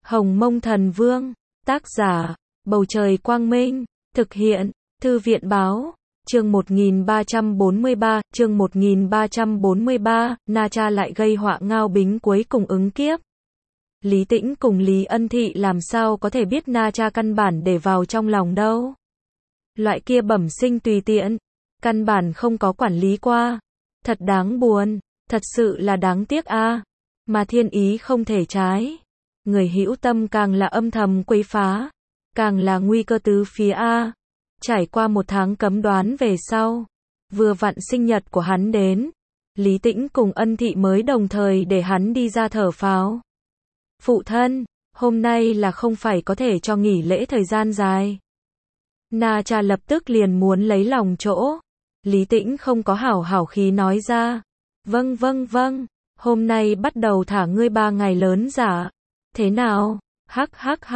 Hồng Mông Thần Vương, tác giả, Bầu Trời Quang Minh, thực hiện, Thư viện Báo, chương 1343, Na Cha lại gây họa Ngao Bính cuối cùng ứng kiếp. Lý Tĩnh cùng Lý Ân Thị làm sao có thể biết Na Cha căn bản để vào trong lòng đâu. Loại kia bẩm sinh tùy tiện, căn bản không có quản lý qua. Thật đáng buồn, thật sự là đáng tiếc a. Mà thiên ý không thể trái. Người hữu tâm càng là âm thầm quấy phá, càng là nguy cơ tứ phía a. Trải qua một tháng cấm đoán về sau, vừa vặn sinh nhật của hắn đến, Lý Tĩnh cùng Ân Thị mới đồng thời để hắn đi ra thở phào. Phụ thân, hôm nay là không phải có thể cho nghỉ lễ thời gian dài. Na Cha lập tức liền muốn lấy lòng chỗ. Lý Tĩnh không có hảo khí nói ra. Vâng, hôm nay bắt đầu thả ngươi 3 ngày lớn giả. Thế nào? Hắc.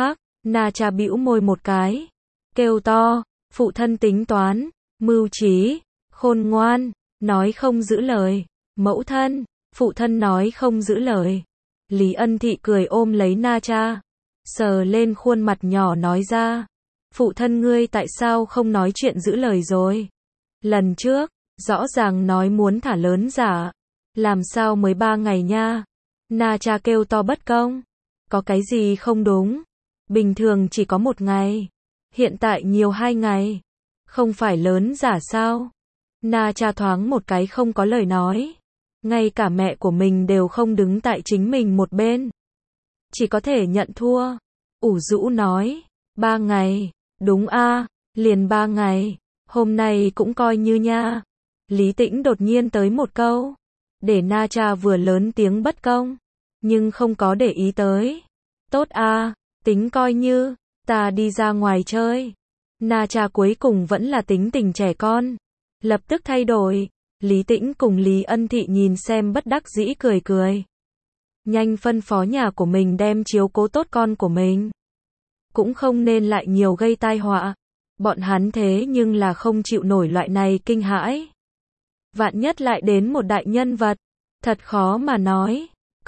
Na Cha bĩu môi một cái, kêu to, phụ thân tính toán, mưu trí, khôn ngoan, nói không giữ lời. Mẫu thân, phụ thân nói không giữ lời. Lý Ân Thị cười ôm lấy Na Cha, sờ lên khuôn mặt nhỏ nói ra, phụ thân ngươi tại sao không nói chuyện giữ lời rồi? Lần trước, rõ ràng nói muốn thả lớn giả, làm sao mới 3 ngày nha? Na Cha kêu to bất công, có cái gì không đúng? Bình thường chỉ có 1 ngày, hiện tại nhiều 2 ngày, không phải lớn giả sao? Na Cha thoáng một cái không có lời nói, ngay cả mẹ của mình đều không đứng tại chính mình một bên, chỉ có thể nhận thua. Ủ rũ nói, 3 ngày, đúng a, liền 3 ngày, hôm nay cũng coi như nha. Lý Tĩnh đột nhiên tới một câu, để Na Cha vừa lớn tiếng bất công, nhưng không có để ý tới. Tốt a, tính coi như, ta đi ra ngoài chơi. Na Cha cuối cùng vẫn là tính tình trẻ con, lập tức thay đổi. Lý Tĩnh cùng Lý Ân Thị nhìn xem bất đắc dĩ cười. Nhanh phân phó nhà của mình đem chiếu cố tốt con của mình. Cũng không nên lại nhiều gây tai họa. Bọn hắn thế nhưng là không chịu nổi loại này kinh hãi. Vạn nhất lại đến một đại nhân vật, thật khó mà nói.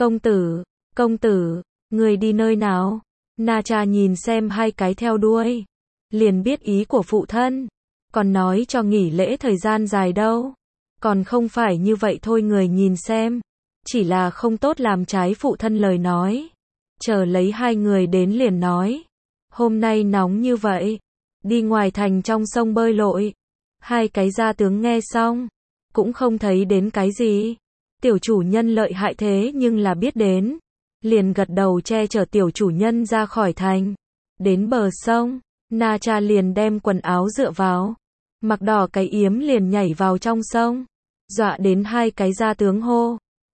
Công tử, người đi nơi nào? Na Cha nhìn xem hai cái theo đuôi, liền biết ý của phụ thân, còn nói cho nghỉ lễ thời gian dài đâu. Còn không phải như vậy thôi, người nhìn xem, chỉ là không tốt làm trái phụ thân lời nói. Chờ lấy hai người đến liền nói, hôm nay nóng như vậy, đi ngoài thành trong sông bơi lội. Hai cái gia tướng nghe xong, cũng không thấy đến cái gì. Tiểu chủ nhân lợi hại thế nhưng là biết đến, liền gật đầu che chở tiểu chủ nhân ra khỏi thành. Đến bờ sông, Na Cha liền đem quần áo dựa vào, mặc đỏ cái yếm liền nhảy vào trong sông, dọa đến hai cái gia tướng hô,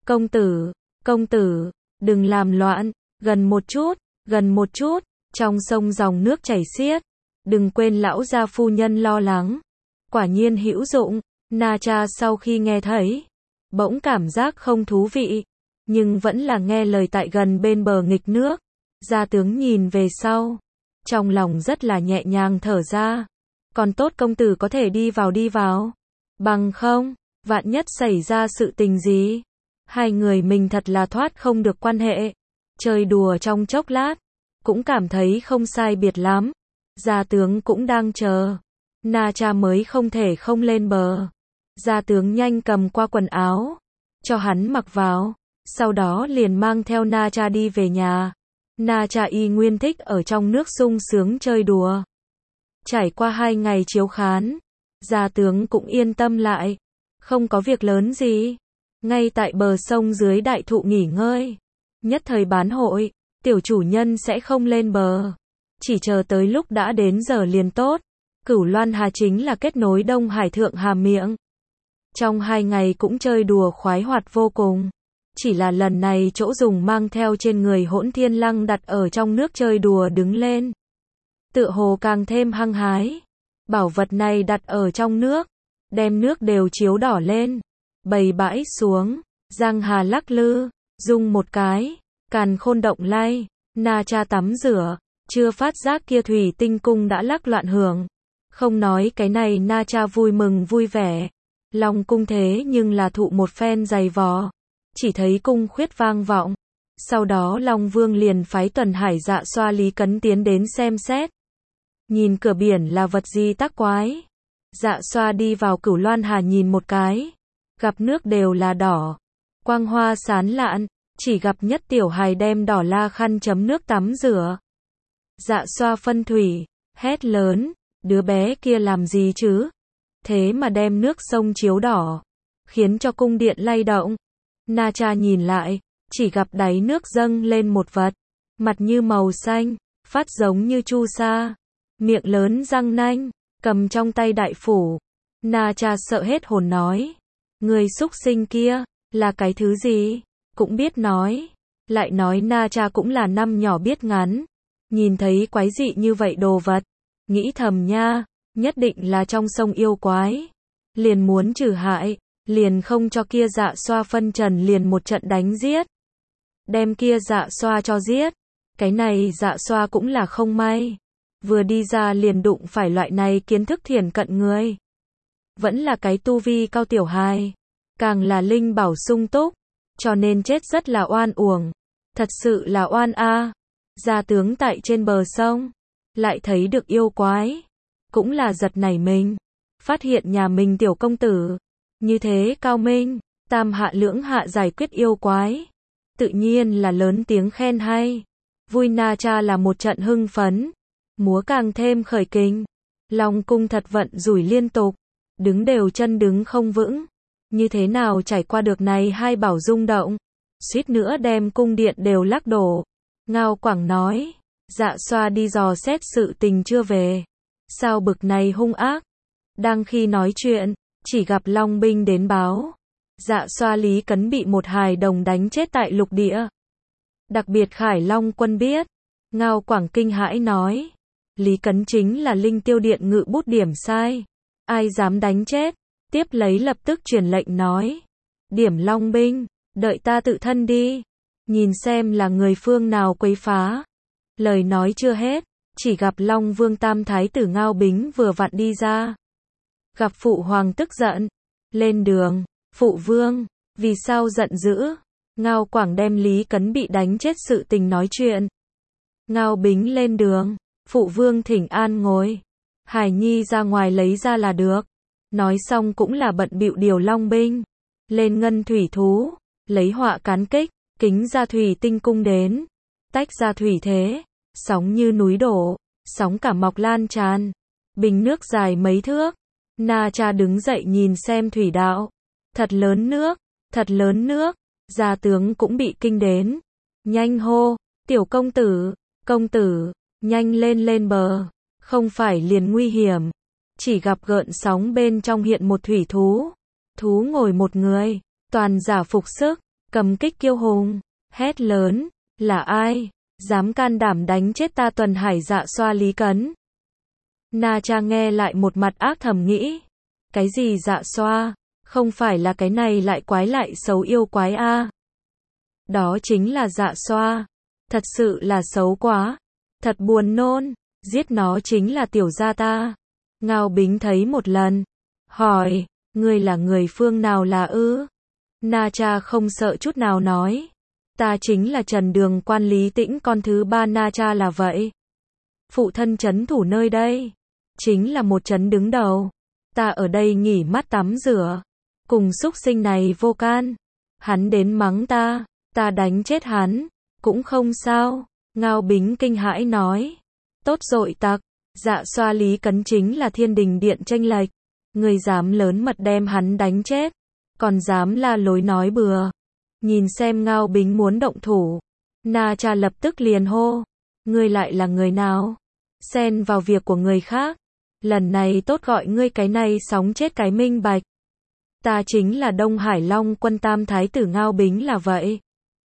công tử, đừng làm loạn, gần một chút, trong sông dòng nước chảy xiết, đừng quên lão gia phu nhân lo lắng. Quả nhiên hữu dụng. Na Cha sau khi nghe thấy, bỗng cảm giác không thú vị, nhưng vẫn là nghe lời tại gần bên bờ nghịch nước. Gia tướng nhìn về sau, trong lòng rất là nhẹ nhàng thở ra. Còn tốt công tử có thể đi vào, bằng không, vạn nhất xảy ra sự tình gì, hai người mình thật là thoát không được quan hệ. Chơi đùa trong chốc lát, cũng cảm thấy không sai biệt lắm. Gia tướng cũng đang chờ, Na Cha mới không thể không lên bờ. Gia tướng nhanh cầm qua quần áo, cho hắn mặc vào, sau đó liền mang theo Na Cha đi về nhà. Na Cha y nguyên thích ở trong nước sung sướng chơi đùa. Trải qua 2 ngày chiếu khán, gia tướng cũng yên tâm lại, không có việc lớn gì. Ngay tại bờ sông dưới đại thụ nghỉ ngơi. Nhất thời bán hội, tiểu chủ nhân sẽ không lên bờ, chỉ chờ tới lúc đã đến giờ liền tốt. Cửu Loan Hà chính là kết nối Đông Hải Thượng Hà miệng. Trong 2 ngày cũng chơi đùa khoái hoạt vô cùng. Chỉ là lần này chỗ dùng mang theo trên người Hỗn Thiên Lăng đặt ở trong nước chơi đùa đứng lên, tựa hồ càng thêm hăng hái. Bảo vật này đặt ở trong nước, đem nước đều chiếu đỏ lên, bầy bãi xuống, giang hà lắc lư, rung một cái, càn khôn động lay. Na Cha tắm rửa, chưa phát giác kia thủy tinh cung đã lắc loạn hưởng. Không nói cái này Na Cha vui mừng vui vẻ. Long cung thế nhưng là thụ một phen dày vò, chỉ thấy cung khuyết vang vọng, Sau đó Long Vương liền phái Tuần Hải Dạ Xoa Lý Cấn tiến đến xem xét. Nhìn cửa biển là vật gì tác quái. Dạ Xoa đi vào Cửu Loan Hà nhìn một cái. Gặp nước đều là đỏ. Quang hoa sán lạn. Chỉ gặp Nhất Tiểu Hài đem đỏ la khăn chấm nước tắm rửa. Dạ Xoa phân thủy. Hét lớn. Đứa bé kia làm gì chứ? Thế mà đem nước sông chiếu đỏ. Khiến cho cung điện lay động. Na Cha nhìn lại. Chỉ gặp đáy nước dâng lên một vật. Mặt như màu xanh. Phát giống như chu sa. Miệng lớn răng nanh. Cầm trong tay đại phủ. Na Cha sợ hết hồn nói. Người xúc sinh kia. Là cái thứ gì? Cũng biết nói. Lại nói Na Cha cũng là năm nhỏ biết ngắn. Nhìn thấy quái dị như vậy đồ vật. Nghĩ thầm nha. Nhất định là trong sông yêu quái. Liền muốn trừ hại. Liền không cho kia Dạ Xoa phân trần liền một trận đánh giết. Đem kia Dạ Xoa cho giết. Cái này Dạ Xoa cũng là không may. Vừa đi ra liền đụng phải loại này kiến thức thiền cận người. Vẫn là cái tu vi cao tiểu hài. Càng là linh bảo sung túc. Cho nên chết rất là oan uổng. Thật sự là oan a. Gia tướng tại trên bờ sông. Lại thấy được yêu quái. Cũng là giật nảy mình. Phát hiện nhà mình tiểu công tử. Như thế cao minh. Tam hạ lưỡng hạ giải quyết yêu quái. Tự nhiên là lớn tiếng khen hay. Vui Na Cha là một trận hưng phấn. Múa càng thêm khởi kình. Long cung thật vận rủi liên tục. Đứng đều chân đứng không vững. Như thế nào trải qua được này hai bảo rung động. Suýt nữa đem cung điện đều lắc đổ. Ngao Quảng nói. Dạ Xoa đi dò xét sự tình chưa về. Sao bực này hung ác. Đang khi nói chuyện. Chỉ gặp Long binh đến báo. Dạ Xoa Lý Cấn bị một hài đồng đánh chết tại lục địa. Đặc biệt Khải Long quân biết. Ngao Quảng kinh hãi nói. Lý Cấn chính là Linh Tiêu Điện ngự bút điểm sai. Ai dám đánh chết. Tiếp lấy lập tức truyền lệnh nói. Điểm Long binh. Đợi ta tự thân đi. Nhìn xem là người phương nào quấy phá. Lời nói chưa hết. Chỉ gặp Long Vương Tam Thái tử Ngao Bính vừa vặn đi ra. Gặp Phụ Hoàng tức giận. Lên đường. Phụ Vương. Vì sao giận dữ. Ngao Quảng đem Lý Cấn bị đánh chết sự tình nói chuyện. Ngao Bính lên đường. Phụ Vương thỉnh an ngồi. Hải Nhi ra ngoài lấy ra là được. Nói xong cũng là bận bịu điều Long binh. Lên ngân thủy thú. Lấy họa cán kích. Kính ra thủy tinh cung đến. Tách ra thủy thế. Sóng như núi đổ. Sóng cả mọc lan tràn. Bình nước dài mấy thước. Na Cha đứng dậy nhìn xem thủy đạo. Thật lớn nước. Thật lớn nước. Gia tướng cũng bị kinh đến. Nhanh hô. Tiểu công tử. Công tử. Nhanh lên lên bờ. Không phải liền nguy hiểm. Chỉ gặp gợn sóng bên trong hiện một thủy thú. Thú ngồi một người. Toàn giả phục sức. Cầm kích kiêu hùng. Hét lớn. Là ai? Dám can đảm đánh chết ta Tuần Hải Dạ Xoa Lý Cấn. Na Cha nghe lại một mặt ác thầm nghĩ. Cái gì Dạ Xoa? Không phải là cái này lại quái lại xấu yêu quái a. Đó chính là Dạ Xoa. Thật sự là xấu quá. Thật buồn nôn. Giết nó chính là tiểu gia ta. Ngao Bính thấy một lần. Hỏi. Ngươi là người phương nào là ư? Na Cha không sợ chút nào nói. Ta chính là Trần Đường Quan Lý Tĩnh con thứ ba. Na Cha là vậy. Phụ thân trấn thủ nơi đây. Chính là một trấn đứng đầu. Ta ở đây nghỉ mát tắm rửa. Cùng xúc sinh này vô can. Hắn đến mắng ta. Ta đánh chết hắn. Cũng không sao. Ngao Bính kinh hãi nói. Tốt dội tặc. Dạ Xoa Lý Cấn chính là Thiên Đình Điện chênh lệch. Người dám lớn mật đem hắn đánh chết. Còn dám la lối nói bừa. Nhìn xem Ngao Bính muốn động thủ. Na Cha lập tức liền hô. Ngươi lại là người nào? Xen vào việc của người khác. Lần này tốt gọi ngươi cái này sóng chết cái minh bạch. Ta chính là Đông Hải Long quân Tam Thái tử Ngao Bính là vậy.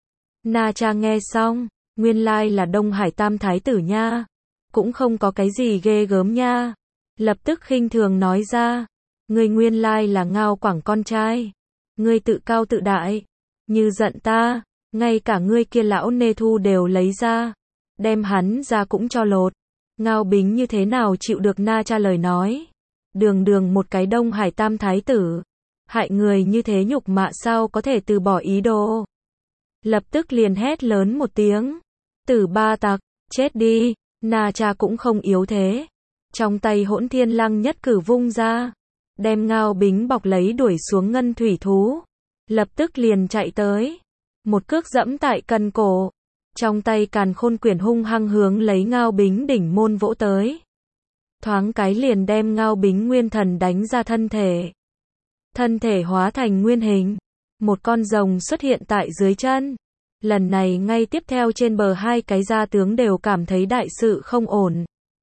Na Cha nghe xong. Nguyên lai là Đông Hải Tam Thái tử nha. Cũng không có cái gì ghê gớm nha. Lập tức khinh thường nói ra. Ngươi nguyên lai là Ngao Quảng con trai. Ngươi tự cao tự đại. Như giận ta. Ngay cả ngươi kia lão nê thu đều lấy ra. Đem hắn ra cũng cho lột. Ngao Bính như thế nào chịu được Na Cha lời nói. Đường đường một cái Đông Hải Tam Thái tử. Hại người như thế nhục mạ sao có thể từ bỏ ý đồ. lập tức liền hét lớn một tiếng. Tử ba tặc, chết đi, Na Cha cũng không yếu thế. Trong tay Hỗn Thiên Lăng nhất cử vung ra, đem Ngao Bính bọc lấy đuổi xuống ngân thủy thú. Lập tức liền chạy tới, một cước dẫm tại cần cổ. Trong tay Càn Khôn Quyển hung hăng hướng lấy Ngao Bính đỉnh môn vỗ tới. Thoáng cái liền đem Ngao Bính nguyên thần đánh ra thân thể. Thân thể hóa thành nguyên hình. Một con rồng xuất hiện tại dưới chân. Lần này ngay tiếp theo trên bờ hai cái gia tướng đều cảm thấy đại sự không ổn.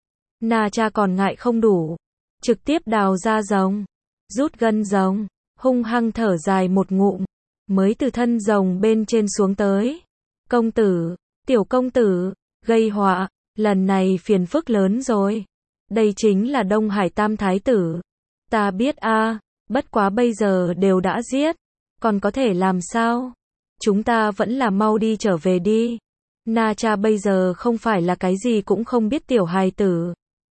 Na Cha còn ngại không đủ. Trực tiếp đào ra rồng. Rút gân rồng. Hung hăng thở dài một ngụm. Mới từ thân rồng bên trên xuống tới. Công tử, tiểu công tử, gây họa. Lần này phiền phức lớn rồi. Đây chính là Đông Hải Tam Thái tử. Ta biết a, bất quá bây giờ đều đã giết. Còn có thể làm sao? Chúng ta vẫn là mau đi trở về đi. Na Cha bây giờ không phải là cái gì cũng không biết tiểu hài tử.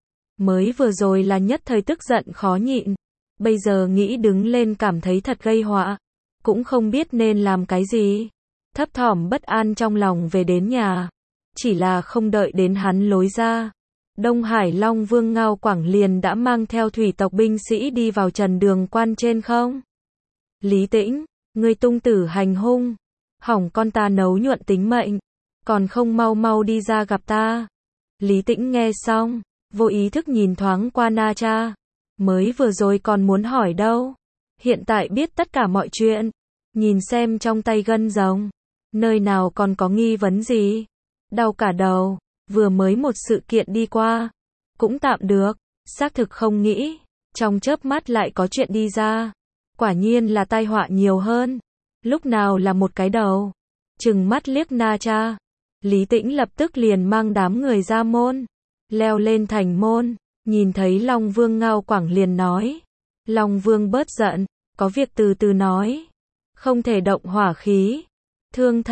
Mới vừa rồi là nhất thời tức giận khó nhịn. Bây giờ nghĩ đứng lên cảm thấy thật gây họa. Cũng không biết nên làm cái gì. Thấp thỏm bất an trong lòng về đến nhà. Chỉ là không đợi đến hắn lối ra. Đông Hải Long Vương Ngao Quảng liền đã mang theo thủy tộc binh sĩ đi vào Trần Đường Quan trên không. Lý Tĩnh, ngươi tung tử hành hung. Hỏng con ta nấu nhuận tính mệnh. Còn không mau mau đi ra gặp ta. Lý Tĩnh nghe xong, vô ý thức nhìn thoáng qua Na Cha. Mới vừa rồi còn muốn hỏi đâu. Hiện tại biết tất cả mọi chuyện. Nhìn xem trong tay gân rồng. Nơi nào còn có nghi vấn gì. Đau cả đầu. Vừa mới một sự kiện đi qua. Cũng tạm được. Xác thực không nghĩ. Trong chớp mắt lại có chuyện đi ra. Quả nhiên là tai họa nhiều hơn. Lúc nào là một cái đầu. Trừng mắt liếc Na Cha. Lý Tĩnh lập tức liền mang đám người ra môn. Leo lên thành môn. Nhìn thấy Long Vương Ngao Quảng liền nói. Long Vương bớt giận. Có việc từ từ nói. Không thể động hỏa khí. Thương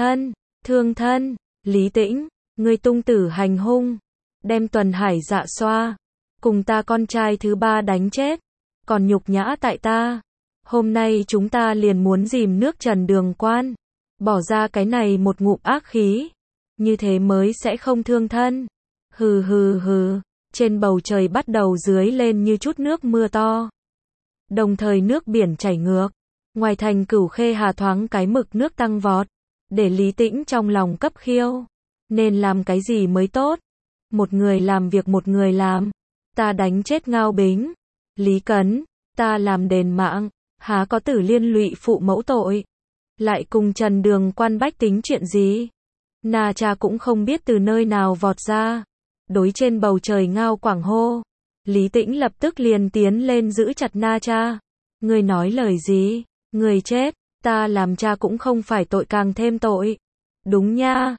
thân. Lý Tĩnh, ngươi tung tử hành hung. Đem Tuần Hải Dạ Xoa. Cùng ta con trai thứ ba đánh chết. Còn nhục nhã tại ta. Hôm nay chúng ta liền muốn dìm nước Trần Đường Quan. Bỏ ra cái này một ngụm ác khí. Như thế mới sẽ không thương thân. Hừ hừ hừ. Trên bầu trời bắt đầu dưới lên như chút nước mưa to. Đồng thời nước biển chảy ngược. Ngoài thành Cửu Khê Hà thoáng cái mực nước tăng vọt. Để Lý Tĩnh trong lòng cấp khiêu. Nên làm cái gì mới tốt? Một người làm việc một người làm. Ta đánh chết Ngao Bính. Lý Cấn, ta làm đền mạng. Há có tử liên lụy phụ mẫu tội. Lại cùng Trần Đường Quan bách tính chuyện gì? Na Cha cũng không biết từ nơi nào vọt ra. Đối trên bầu trời Ngao Quảng hô. Lý Tĩnh lập tức liền tiến lên giữ chặt Na Cha. Ngươi nói lời gì? Người chết, ta làm cha cũng không phải tội càng thêm tội. Đúng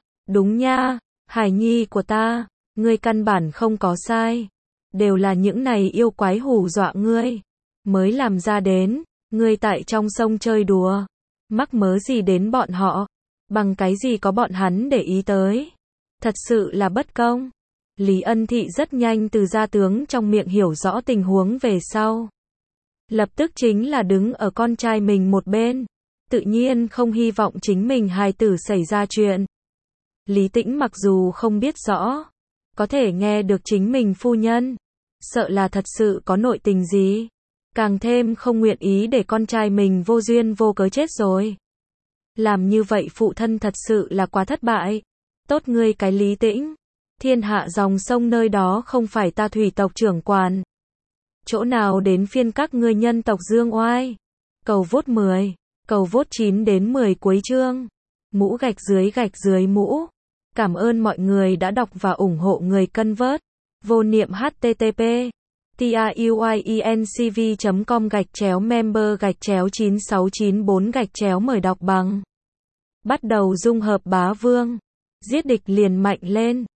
nha, Hải nhi của ta, ngươi căn bản không có sai. Đều là những này yêu quái hù dọa ngươi. Mới làm ra đến, ngươi tại trong sông chơi đùa. Mắc mớ gì đến bọn họ? Bằng cái gì có bọn hắn để ý tới? Thật sự là bất công. Lý Ân Thị rất nhanh từ gia tướng trong miệng hiểu rõ tình huống về sau. Lập tức chính là đứng ở con trai mình một bên. Tự nhiên không hy vọng chính mình hài tử xảy ra chuyện. Lý Tĩnh mặc dù không biết rõ. Có thể nghe được chính mình phu nhân. Sợ là thật sự có nội tình gì. Càng thêm không nguyện ý để con trai mình vô duyên vô cớ chết rồi. Làm như vậy phụ thân thật sự là quá thất bại. Tốt ngươi cái Lý Tĩnh. Thiên hạ dòng sông nơi đó không phải ta thủy tộc trưởng quản. Chỗ nào đến phiên các ngươi nhân tộc dương oai. Cầu vốt 10, cầu vốt 9 đến 10 cuối chương. Mũ gạch dưới mũ. Cảm ơn mọi người đã đọc và ủng hộ người cân vớt. Vô niệm http tiuyecom/member/9694 mời đọc bằng. Bắt đầu dung hợp bá vương. Giết địch liền mạnh lên.